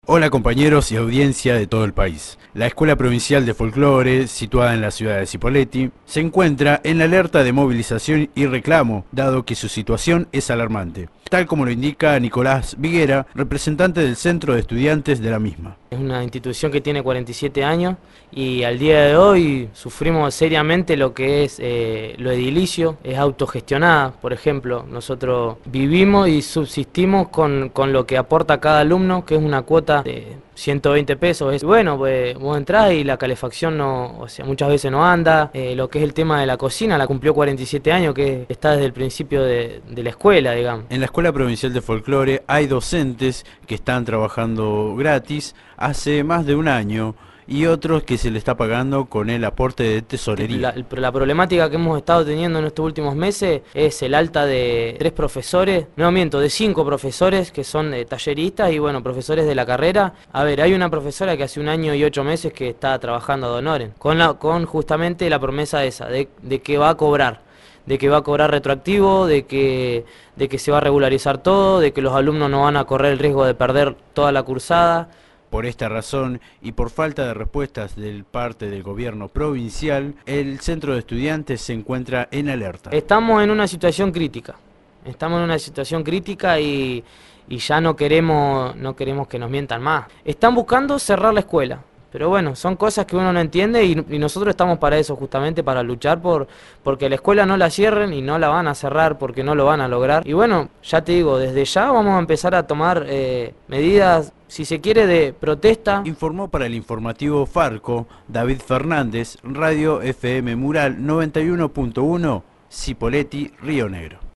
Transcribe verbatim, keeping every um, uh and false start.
Hola compañeros y audiencia de todo el país. La Escuela Provincial de Folclore, situada en la ciudad de Cipolletti, se encuentra en la alerta de movilización y reclamo, dado que su situación es alarmante, tal como lo indica Nicolás Viguera, representante del Centro de Estudiantes de la misma. Es una institución que tiene cuarenta y siete años y al día de hoy sufrimos seriamente lo que es eh, lo edilicio, es autogestionada. Por ejemplo, nosotros vivimos y subsistimos con, con lo que aporta cada alumno, que es una cuota de ciento veinte pesos. Es, bueno, pues vos entrás y la calefacción no, o sea, muchas veces no anda. Eh, lo que es el tema de la cocina, la cumplió cuarenta y siete años, que está desde el principio de, de la escuela, digamos. En la Escuela Provincial de Folclore hay docentes que están trabajando gratis hace más de un año y otros que se le está pagando con el aporte de tesorería. La, la problemática que hemos estado teniendo en estos últimos meses es el alta de tres profesores, no miento, de cinco profesores que son eh, talleristas y bueno, profesores de la carrera. A ver, hay una profesora que hace un año y ocho meses que está trabajando ad honorem, con, la, con justamente la promesa esa, de, de que va a cobrar. de que va a cobrar retroactivo, de que, de que se va a regularizar todo, de que los alumnos no van a correr el riesgo de perder toda la cursada. Por esta razón y por falta de respuestas del parte del gobierno provincial, el centro de estudiantes se encuentra en alerta. Estamos en una situación crítica, estamos en una situación crítica y, y ya no queremos, no queremos que nos mientan más. Están buscando cerrar la escuela. Pero bueno, son cosas que uno no entiende y, y nosotros estamos para eso, justamente para luchar por porque la escuela no la cierren y no la van a cerrar porque no lo van a lograr. Y bueno, ya te digo, desde ya vamos a empezar a tomar eh, medidas, si se quiere, de protesta. Informó para el informativo Farco, David Fernández, Radio F M Mural noventa y uno punto uno, Cipolletti, Río Negro.